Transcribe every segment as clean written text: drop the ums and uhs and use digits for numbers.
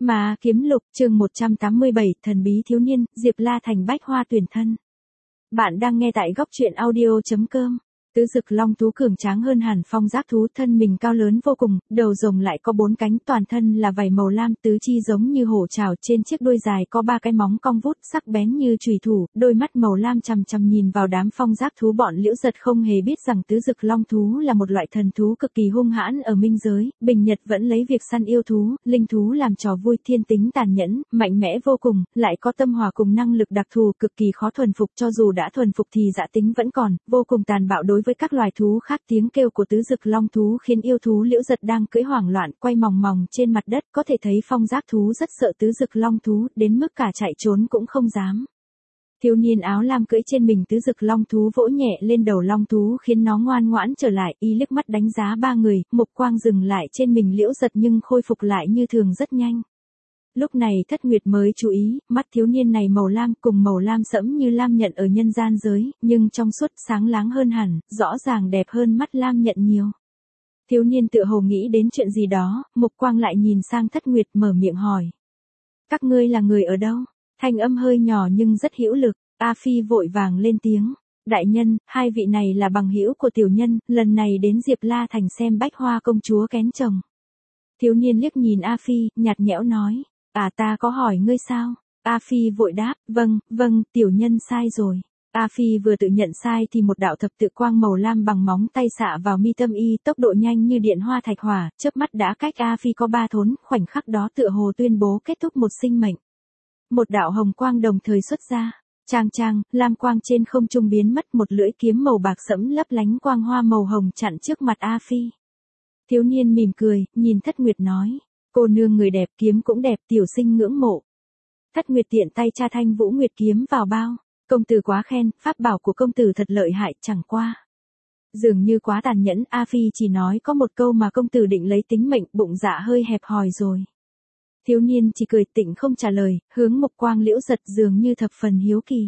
Mà kiếm lục chương 187 thần bí thiếu niên, Diệp La Thành bách hoa tuyển thân. Bạn đang nghe tại góc truyện audio.com. Tứ dực long thú cường tráng hơn hẳn phong giác thú, thân mình cao lớn vô cùng, đầu rồng lại có 4 cánh, toàn thân là vảy màu lam, tứ chi giống như hổ trảo, trên chiếc đuôi dài có 3 cái móng cong vút sắc bén như chùy thủ, đôi mắt màu lam chằm chằm nhìn vào đám phong giác thú. Bọn Liễu Giật không hề biết rằng tứ dực long thú là một loại thần thú cực kỳ hung hãn ở minh giới, Bình Nhật vẫn lấy việc săn yêu thú, linh thú làm trò vui, thiên tính tàn nhẫn, mạnh mẽ vô cùng, lại có tâm hòa cùng năng lực đặc thù cực kỳ khó thuần phục, cho dù đã thuần phục thì dã tính vẫn còn, vô cùng tàn bạo đối với các loài thú khác. Tiếng kêu của tứ dực long thú khiến yêu thú Liễu Giật đang cưỡi hoảng loạn, quay mòng mòng trên mặt đất, có thể thấy phong giác thú rất sợ tứ dực long thú, đến mức cả chạy trốn cũng không dám. Thiếu niên áo lam cưỡi trên mình tứ dực long thú vỗ nhẹ lên đầu long thú khiến nó ngoan ngoãn trở lại, y liếc mắt đánh giá 3 người, mục quang dừng lại trên mình Liễu Giật nhưng khôi phục lại như thường rất nhanh. Lúc này Thất Nguyệt mới chú ý, mắt thiếu niên này màu lam cùng màu lam sẫm như lam nhận ở nhân gian giới, nhưng trong suốt sáng láng hơn hẳn, rõ ràng đẹp hơn mắt lam nhận nhiều. Thiếu niên tựa hồ nghĩ đến chuyện gì đó, mục quang lại nhìn sang Thất Nguyệt mở miệng hỏi. Các ngươi là người ở đâu? Thanh âm hơi nhỏ nhưng rất hữu lực, A Phi vội vàng lên tiếng. Đại nhân, 2 vị này là bằng hữu của tiểu nhân, lần này đến Diệp La Thành xem bách hoa công chúa kén chồng. Thiếu niên liếc nhìn A Phi, nhạt nhẽo nói. Ta có hỏi ngươi sao? A Phi vội đáp, vâng, tiểu nhân sai rồi. A Phi vừa tự nhận sai thì một đạo thập tự quang màu lam bằng móng tay xạ vào mi tâm y, tốc độ nhanh như điện hoa thạch hỏa, chớp mắt đã cách A Phi có 3 thốn, khoảnh khắc đó tựa hồ tuyên bố kết thúc một sinh mệnh. Một đạo hồng quang đồng thời xuất ra, chang, lam quang trên không trung biến mất, một lưỡi kiếm màu bạc sẫm lấp lánh quang hoa màu hồng chặn trước mặt A Phi. Thiếu niên mỉm cười, nhìn Thất Nguyệt nói. Cô nương người đẹp, kiếm cũng đẹp, tiểu sinh ngưỡng mộ. Thất Nguyệt tiện tay tra Thanh Vũ Nguyệt kiếm vào bao. Công tử quá khen, pháp bảo của công tử thật lợi hại, chẳng qua. Dường như quá tàn nhẫn, A Phi chỉ nói có một câu mà công tử định lấy tính mệnh, bụng dạ hơi hẹp hòi rồi. Thiếu niên chỉ cười tịnh không trả lời, hướng mục quang Liễu Giật dường như thập phần hiếu kỳ.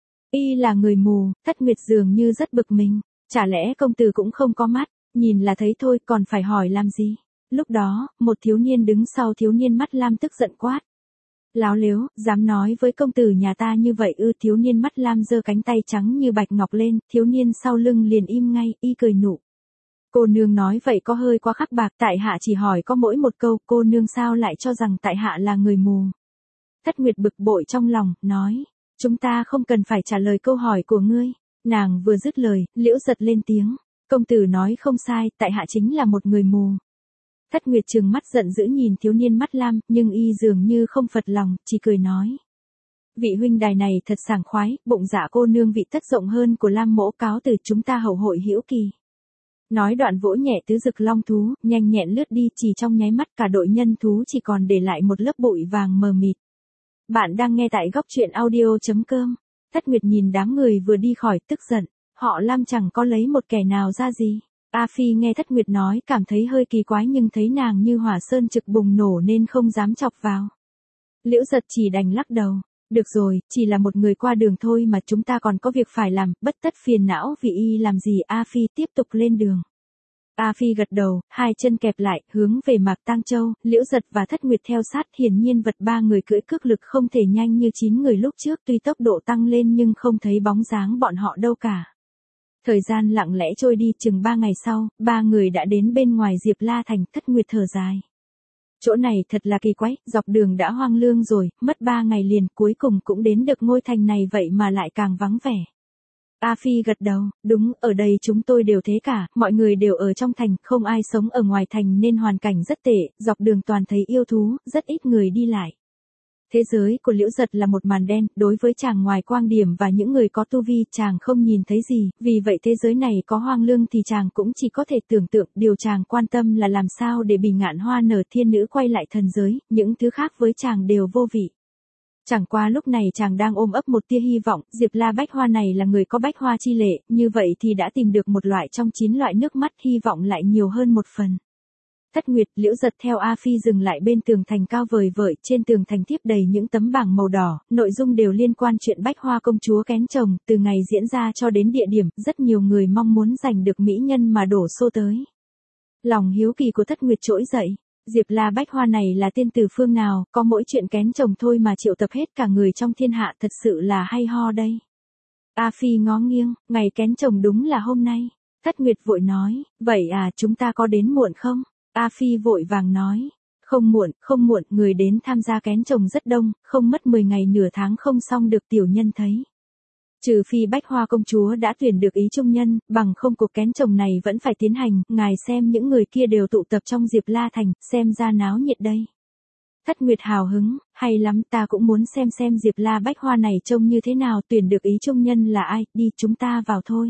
Y là người mù, Thất Nguyệt dường như rất bực mình. Chả lẽ công tử cũng không có mắt, nhìn là thấy thôi, còn phải hỏi làm gì? Lúc đó, một thiếu niên đứng sau thiếu niên mắt lam tức giận quát. Láo lếu, dám nói với công tử nhà ta như vậy ư? Thiếu niên mắt lam giơ cánh tay trắng như bạch ngọc lên, thiếu niên sau lưng liền im ngay, y cười nụ. Cô nương nói vậy có hơi quá khắc bạc, tại hạ chỉ hỏi có mỗi một câu, cô nương sao lại cho rằng tại hạ là người mù? Thất Nguyệt bực bội trong lòng, nói, chúng ta không cần phải trả lời câu hỏi của ngươi. Nàng vừa dứt lời, Liễu Giật lên tiếng, công tử nói không sai, tại hạ chính là một người mù. Thất Nguyệt trừng mắt giận dữ nhìn thiếu niên mắt lam, nhưng y dường như không phật lòng, chỉ cười nói. Vị huynh đài này thật sảng khoái, bụng dạ cô nương vị tất rộng hơn của Lam mỗ, cáo từ chúng ta hậu hội hữu kỳ. Nói đoạn vỗ nhẹ tứ dực long thú, nhanh nhẹn lướt đi, chỉ trong nháy mắt cả đội nhân thú chỉ còn để lại một lớp bụi vàng mờ mịt. Bạn đang nghe tại góc truyện audio.com. Thất Nguyệt nhìn đám người vừa đi khỏi tức giận, họ Lam chẳng có lấy một kẻ nào ra gì. A Phi nghe Thất Nguyệt nói cảm thấy hơi kỳ quái nhưng thấy nàng như hỏa sơn trực bùng nổ nên không dám chọc vào. Liễu Giật chỉ đành lắc đầu. Được rồi, chỉ là một người qua đường thôi mà, chúng ta còn có việc phải làm, bất tất phiền não vì y làm gì. A Phi tiếp tục lên đường. A Phi gật đầu, 2 chân kẹp lại, hướng về Mạc Tang Châu. Liễu Giật và Thất Nguyệt theo sát, hiển nhiên vật 3 người cưỡi cước lực không thể nhanh như 9 người lúc trước, tuy tốc độ tăng lên nhưng không thấy bóng dáng bọn họ đâu cả. Thời gian lặng lẽ trôi đi, chừng 3 ngày sau, 3 người đã đến bên ngoài Diệp La Thành. Thất Nguyệt thở dài. Chỗ này thật là kỳ quái, dọc đường đã hoang lương rồi, mất 3 ngày liền, cuối cùng cũng đến được ngôi thành này, vậy mà lại càng vắng vẻ. A Phi gật đầu, đúng, ở đây chúng tôi đều thế cả, mọi người đều ở trong thành, không ai sống ở ngoài thành nên hoàn cảnh rất tệ, dọc đường toàn thấy yêu thú, rất ít người đi lại. Thế giới của Liễu Giật là một màn đen, đối với chàng ngoài quang điểm và những người có tu vi chàng không nhìn thấy gì, vì vậy thế giới này có hoang lương thì chàng cũng chỉ có thể tưởng tượng, điều chàng quan tâm là làm sao để Bì Ngạn Hoa nở thiên nữ quay lại thần giới, những thứ khác với chàng đều vô vị. Chẳng qua lúc này chàng đang ôm ấp một tia hy vọng, Diệp La bách hoa này là người có bách hoa chi lệ, như vậy thì đã tìm được một loại trong 9 loại nước mắt, hy vọng lại nhiều hơn một phần. Thất Nguyệt, Liễu Giật theo A Phi dừng lại bên tường thành cao vời vợi, trên tường thành tiếp đầy những tấm bảng màu đỏ, nội dung đều liên quan chuyện bách hoa công chúa kén chồng, từ ngày diễn ra cho đến địa điểm, rất nhiều người mong muốn giành được mỹ nhân mà đổ xô tới. Lòng hiếu kỳ của Thất Nguyệt trỗi dậy, Diệp La Bách Hoa này là tiên từ phương nào, có mỗi chuyện kén chồng thôi mà triệu tập hết cả người trong thiên hạ, thật sự là hay ho đây. A Phi ngó nghiêng, ngày kén chồng đúng là hôm nay. Thất Nguyệt vội nói, vậy à, chúng ta có đến muộn không? A Phi vội vàng nói, không muộn, người đến tham gia kén chồng rất đông, không mất 10 ngày nửa tháng không xong được tiểu nhân thấy. Trừ phi Bách Hoa công chúa đã tuyển được ý trung nhân, bằng không cuộc kén chồng này vẫn phải tiến hành, ngài xem những người kia đều tụ tập trong Diệp La Thành, xem ra náo nhiệt đây. Thất Nguyệt hào hứng, hay lắm, ta cũng muốn xem Diệp La Bách Hoa này trông như thế nào, tuyển được ý trung nhân là ai, đi chúng ta vào thôi.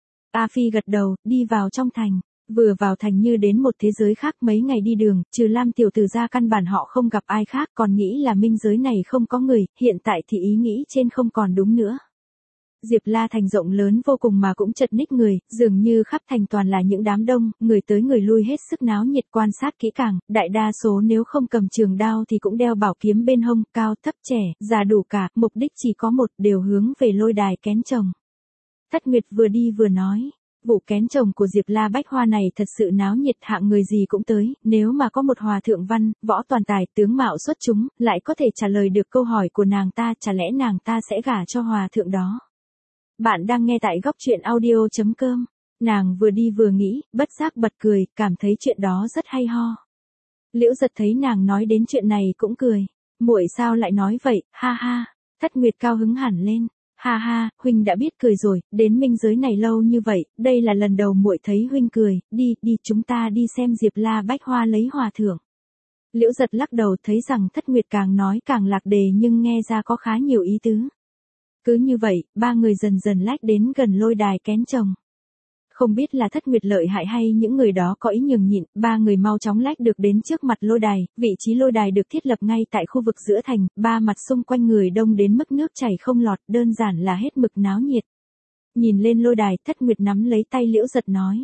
A Phi gật đầu, đi vào trong thành. Vừa vào thành như đến một thế giới khác, mấy ngày đi đường, trừ Lam tiểu tử ra căn bản họ không gặp ai khác, còn nghĩ là minh giới này không có người, hiện tại thì ý nghĩ trên không còn đúng nữa. Diệp La Thành rộng lớn vô cùng mà cũng chật ních người, dường như khắp thành toàn là những đám đông, người tới người lui hết sức náo nhiệt, quan sát kỹ càng, đại đa số nếu không cầm trường đao thì cũng đeo bảo kiếm bên hông, cao thấp trẻ, già đủ cả, mục đích chỉ có một, đều hướng về lôi đài kén chồng. Thất Nguyệt vừa đi vừa nói, vụ kén chồng của Diệp La Bách Hoa này thật sự náo nhiệt, hạng người gì cũng tới, nếu mà có một hòa thượng văn, võ toàn tài, tướng mạo xuất chúng, lại có thể trả lời được câu hỏi của nàng ta, chả lẽ nàng ta sẽ gả cho hòa thượng đó. Bạn đang nghe tại góc truyện audio.com. Nàng vừa đi vừa nghĩ, bất giác bật cười, cảm thấy chuyện đó rất hay ho. Liễu Giật thấy nàng nói đến chuyện này cũng cười. Muội sao lại nói vậy, ha ha. Thất Nguyệt cao hứng hẳn lên. Ha ha, huynh đã biết cười rồi, đến minh giới này lâu như vậy, đây là lần đầu muội thấy huynh cười, đi chúng ta đi xem Diệp La Bách Hoa lấy hòa thượng. Liễu Giật lắc đầu, thấy rằng Thất Nguyệt càng nói càng lạc đề nhưng nghe ra có khá nhiều ý tứ. Cứ như vậy, ba người dần dần lách đến gần lôi đài kén chồng. Không biết là Thất Nguyệt lợi hại hay những người đó có ý nhường nhịn, ba người mau chóng lách được đến trước mặt lôi đài, vị trí lôi đài được thiết lập ngay tại khu vực giữa thành, ba mặt xung quanh người đông đến mức nước chảy không lọt, đơn giản là hết mực náo nhiệt. Nhìn lên lôi đài, Thất Nguyệt nắm lấy tay Liễu Giật nói.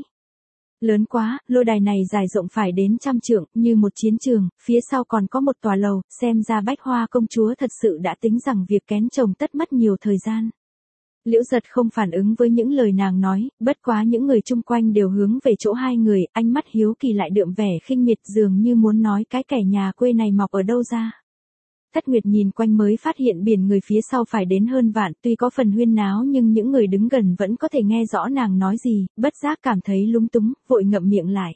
Lớn quá, lôi đài này dài rộng phải đến 100 trượng, như một chiến trường, phía sau còn có một tòa lầu, xem ra Bách Hoa công chúa thật sự đã tính rằng việc kén chồng tất mất nhiều thời gian. Liễu Giật không phản ứng với những lời nàng nói, bất quá những người chung quanh đều hướng về chỗ hai người, ánh mắt hiếu kỳ lại đượm vẻ khinh miệt, dường như muốn nói cái kẻ nhà quê này mọc ở đâu ra. Thất Nguyệt nhìn quanh mới phát hiện biển người phía sau phải đến hơn vạn, tuy có phần huyên náo nhưng những người đứng gần vẫn có thể nghe rõ nàng nói gì, bất giác cảm thấy lúng túng, vội ngậm miệng lại.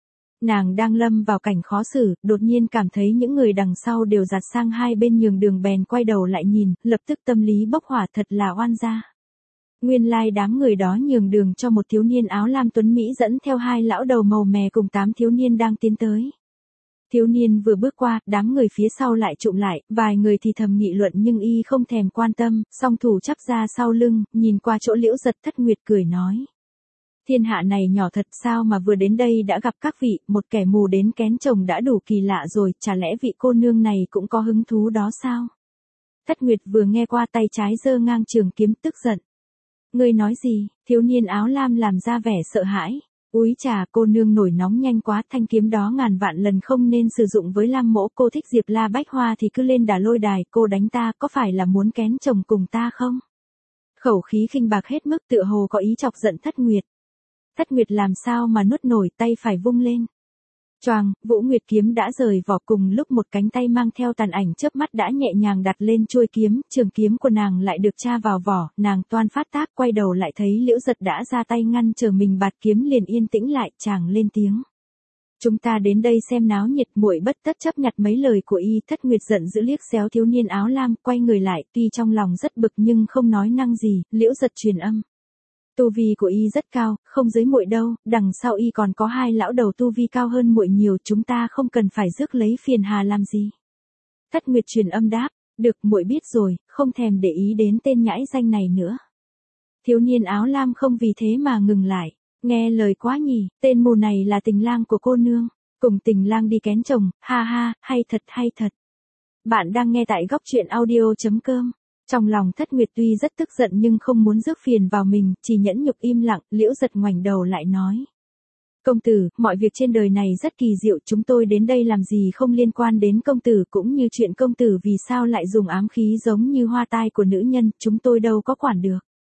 Nàng đang lâm vào cảnh khó xử, đột nhiên cảm thấy những người đằng sau đều giạt sang hai bên nhường đường, bèn quay đầu lại nhìn, lập tức tâm lý bốc hỏa, thật là oan gia. Nguyên lai đám người đó nhường đường cho một thiếu niên áo lam tuấn Mỹ dẫn theo hai lão đầu màu mè cùng 8 thiếu niên đang tiến tới. Thiếu niên vừa bước qua, đám người phía sau lại trụm lại, vài người thì thầm nghị luận nhưng y không thèm quan tâm, song thủ chắp ra sau lưng, nhìn qua chỗ Liễu Giật. Thất Nguyệt cười nói. Thiên hạ này nhỏ thật, sao mà vừa đến đây đã gặp các vị, một kẻ mù đến kén chồng đã đủ kỳ lạ rồi, chả lẽ vị cô nương này cũng có hứng thú đó sao? Thất Nguyệt vừa nghe qua, tay trái giơ ngang trường kiếm, tức giận. Ngươi nói gì? Thiếu niên áo lam làm ra vẻ sợ hãi. Úi chà, cô nương nổi nóng nhanh quá, thanh kiếm đó ngàn vạn lần không nên sử dụng với Lam mỗ, cô thích Diệp La Bách Hoa thì cứ lên đà lôi đài, cô đánh ta, có phải là muốn kén chồng cùng ta không? Khẩu khí khinh bạc hết mức, tựa hồ có ý chọc giận Thất Nguyệt. Thất Nguyệt làm sao mà nuốt nổi, tay phải vung lên. Choàng, Vũ Nguyệt kiếm đã rời vỏ, cùng lúc một cánh tay mang theo tàn ảnh chớp mắt đã nhẹ nhàng đặt lên chuôi kiếm, trường kiếm của nàng lại được tra vào vỏ, nàng toan phát tác, quay đầu lại thấy Liễu Giật đã ra tay ngăn chờ mình, bạt kiếm liền yên tĩnh lại, chàng lên tiếng. Chúng ta đến đây xem náo nhiệt, muội bất tất chấp nhặt mấy lời của y. Thất Nguyệt giận dữ liếc xéo thiếu niên áo lam, quay người lại, tuy trong lòng rất bực nhưng không nói năng gì. Liễu Giật truyền âm. Tu vi của y rất cao, không dưới muội đâu, đằng sau y còn có hai lão đầu tu vi cao hơn muội nhiều, chúng ta không cần phải rước lấy phiền hà làm gì. Thất Nguyệt truyền âm đáp, được, muội biết rồi, không thèm để ý đến tên nhãi danh này nữa. Thiếu niên áo lam không vì thế mà ngừng lại, nghe lời quá nhỉ, tên mù này là tình lang của cô nương, cùng tình lang đi kén chồng, ha ha, hay thật hay thật. Bạn đang nghe tại góc truyện audio.com. Trong lòng Thất Nguyệt tuy rất tức giận nhưng không muốn rước phiền vào mình, chỉ nhẫn nhục im lặng. Liễu Giật ngoảnh đầu lại nói. Công tử, mọi việc trên đời này rất kỳ diệu, chúng tôi đến đây làm gì không liên quan đến công tử, cũng như chuyện công tử vì sao lại dùng ám khí giống như hoa tai của nữ nhân, chúng tôi đâu có quản được.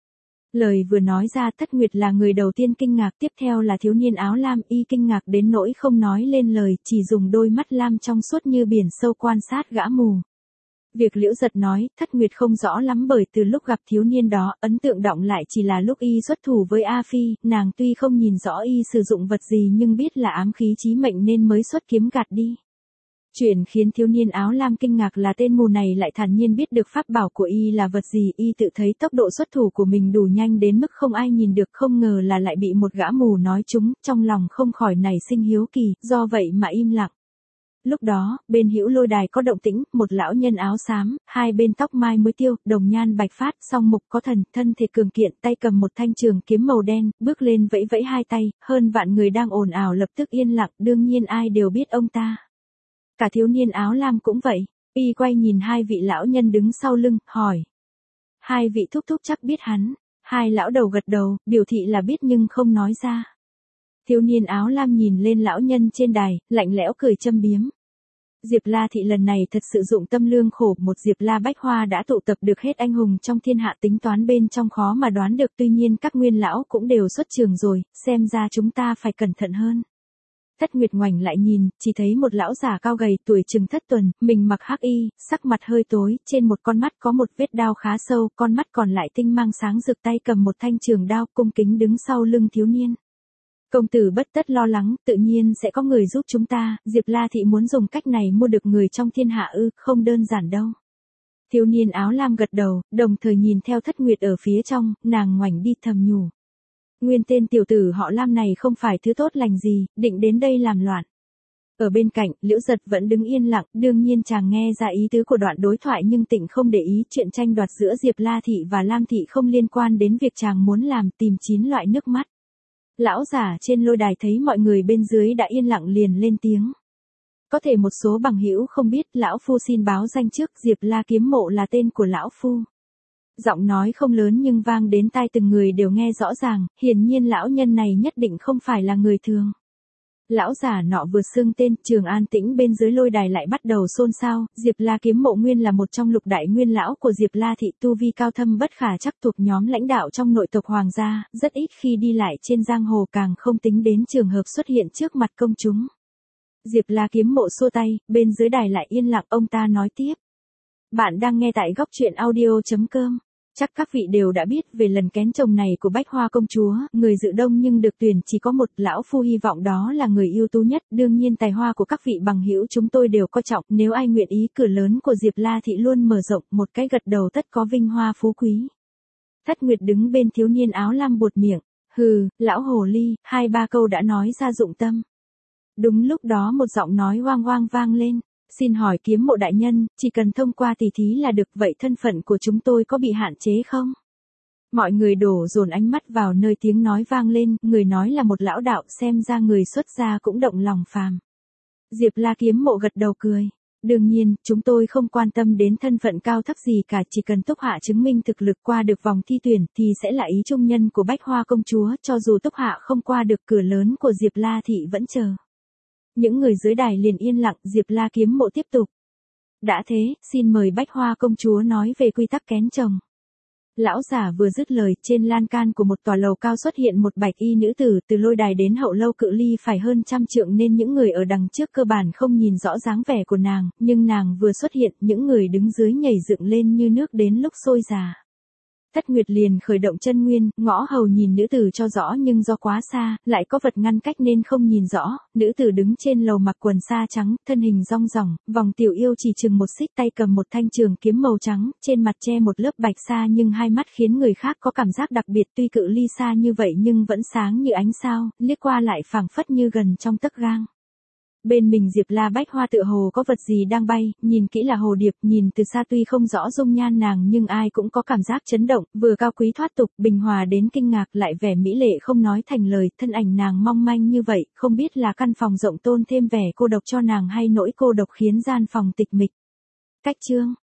Lời vừa nói ra Thất Nguyệt là người đầu tiên kinh ngạc, tiếp theo là thiếu niên áo lam, y kinh ngạc đến nỗi không nói lên lời, chỉ dùng đôi mắt lam trong suốt như biển sâu quan sát gã mù. Việc Liễu Giật nói, Thất Nguyệt không rõ lắm bởi từ lúc gặp thiếu niên đó, ấn tượng đọng lại chỉ là lúc y xuất thủ với A Phi, nàng tuy không nhìn rõ y sử dụng vật gì nhưng biết là ám khí chí mệnh nên mới xuất kiếm gạt đi. Chuyện khiến thiếu niên áo lam kinh ngạc là tên mù này lại thản nhiên biết được pháp bảo của y là vật gì, y tự thấy tốc độ xuất thủ của mình đủ nhanh đến mức không ai nhìn được, không ngờ là lại bị một gã mù nói trúng, trong lòng không khỏi nảy sinh hiếu kỳ, do vậy mà im lặng. Lúc đó, bên hữu lôi đài có động tĩnh, một lão nhân áo xám, hai bên tóc mai mới tiêu, đồng nhan bạch phát, song mục có thần, thân thể cường kiện, tay cầm một thanh trường kiếm màu đen, bước lên vẫy vẫy hai tay, hơn vạn người đang ồn ào lập tức yên lặng, đương nhiên ai đều biết ông ta. Cả thiếu niên áo lam cũng vậy, y quay nhìn hai vị lão nhân đứng sau lưng, hỏi. Hai vị thúc thúc chắc biết hắn, hai lão đầu gật đầu, biểu thị là biết nhưng không nói ra. Thiếu niên áo lam nhìn lên lão nhân trên đài, lạnh lẽo cười châm biếm. Diệp La Thị lần này thật sự dụng tâm lương khổ, một Diệp La Bách Hoa đã tụ tập được hết anh hùng trong thiên hạ, tính toán bên trong khó mà đoán được, tuy nhiên các nguyên lão cũng đều xuất trường rồi, xem ra chúng ta phải cẩn thận hơn. Thất Nguyệt ngoảnh lại nhìn, chỉ thấy một lão già cao gầy tuổi chừng thất tuần, mình mặc hắc y, sắc mặt hơi tối, trên một con mắt có một vết đao khá sâu, con mắt còn lại tinh mang sáng rực, tay cầm một thanh trường đao, cung kính đứng sau lưng thiếu niên. Công tử bất tất lo lắng, tự nhiên sẽ có người giúp chúng ta, Diệp La Thị muốn dùng cách này mua được người trong thiên hạ ư, không đơn giản đâu. Thiếu niên áo lam gật đầu, đồng thời nhìn theo Thất Nguyệt ở phía trong, nàng ngoảnh đi thầm nhủ. Nguyên tên tiểu tử họ Lam này không phải thứ tốt lành gì, định đến đây làm loạn. Ở bên cạnh, Liễu Giật vẫn đứng yên lặng, đương nhiên chàng nghe ra ý tứ của đoạn đối thoại nhưng Tịnh không để ý, chuyện tranh đoạt giữa Diệp La Thị và Lam Thị không liên quan đến việc chàng muốn làm, tìm 9 loại nước mắt. Lão giả trên lôi đài thấy mọi người bên dưới đã yên lặng liền lên tiếng. Có thể một số bằng hữu không biết, lão phu xin báo danh trước, Diệp La Kiếm Mộ là tên của lão phu. Giọng nói không lớn nhưng vang đến tai từng người đều nghe rõ ràng, hiển nhiên lão nhân này nhất định không phải là người thường. Lão giả nọ vừa xưng tên, trường an tĩnh bên dưới lôi đài lại bắt đầu xôn xao, Diệp La Kiếm Mộ nguyên là một trong lục đại nguyên lão của Diệp La Thị, tu vi cao thâm bất khả chắc, thuộc nhóm lãnh đạo trong nội tộc hoàng gia, rất ít khi đi lại trên giang hồ, càng không tính đến trường hợp xuất hiện trước mặt công chúng. Diệp La Kiếm Mộ xua tay, bên dưới đài lại yên lặng, ông ta nói tiếp. Bạn đang nghe tại góc truyện audio.com. Chắc các vị đều đã biết về lần kén chồng này của Bách Hoa công chúa, người dự đông nhưng được tuyển chỉ có một, lão phu hy vọng đó là người ưu tú nhất, đương nhiên tài hoa của các vị bằng hữu chúng tôi đều coi trọng, nếu ai nguyện ý, cửa lớn của Diệp La Thị luôn mở rộng, một cái gật đầu tất có vinh hoa phú quý. Thất Nguyệt đứng bên thiếu niên áo lam buột miệng, hừ, lão hồ ly, 2-3 câu đã nói ra dụng tâm. Đúng lúc đó một giọng nói hoang hoang vang lên. Xin hỏi Kiếm Mộ đại nhân, chỉ cần thông qua tỷ thí là được, vậy thân phận của chúng tôi có bị hạn chế không? Mọi người đổ dồn ánh mắt vào nơi tiếng nói vang lên, người nói là một lão đạo, xem ra người xuất gia cũng động lòng phàm. Diệp La Kiếm Mộ gật đầu cười. Đương nhiên, chúng tôi không quan tâm đến thân phận cao thấp gì cả, chỉ cần Túc Hạ chứng minh thực lực qua được vòng thi tuyển thì sẽ là ý trung nhân của Bách Hoa công chúa, cho dù Túc Hạ không qua được, cửa lớn của Diệp La Thị vẫn chờ. Những người dưới đài liền yên lặng, Diệp La Kiếm Mộ tiếp tục. Đã thế, xin mời Bách Hoa công chúa nói về quy tắc kén chồng. Lão giả vừa dứt lời, trên lan can của một tòa lầu cao xuất hiện một bạch y nữ tử, từ lôi đài đến hậu lâu cự ly phải hơn 100 trượng nên những người ở đằng trước cơ bản không nhìn rõ dáng vẻ của nàng, nhưng nàng vừa xuất hiện, những người đứng dưới nhảy dựng lên như nước đến lúc sôi già. Thất Nguyệt liền khởi động chân nguyên, ngõ hầu nhìn nữ tử cho rõ nhưng do quá xa, lại có vật ngăn cách nên không nhìn rõ. Nữ tử đứng trên lầu mặc quần sa trắng, thân hình rong ròng, vòng tiểu yêu chỉ chừng một xích, tay cầm một thanh trường kiếm màu trắng, trên mặt che một lớp bạch sa nhưng hai mắt khiến người khác có cảm giác đặc biệt, tuy cự ly xa như vậy nhưng vẫn sáng như ánh sao, liếc qua lại phảng phất như gần trong tấc gang. Bên mình Diệp La Bách Hoa tựa hồ có vật gì đang bay, nhìn kỹ là hồ điệp, nhìn từ xa tuy không rõ dung nhan nàng nhưng ai cũng có cảm giác chấn động, vừa cao quý thoát tục, bình hòa đến kinh ngạc, lại vẻ mỹ lệ không nói thành lời, thân ảnh nàng mong manh như vậy, không biết là căn phòng rộng tôn thêm vẻ cô độc cho nàng hay nỗi cô độc khiến gian phòng tịch mịch. Cách chương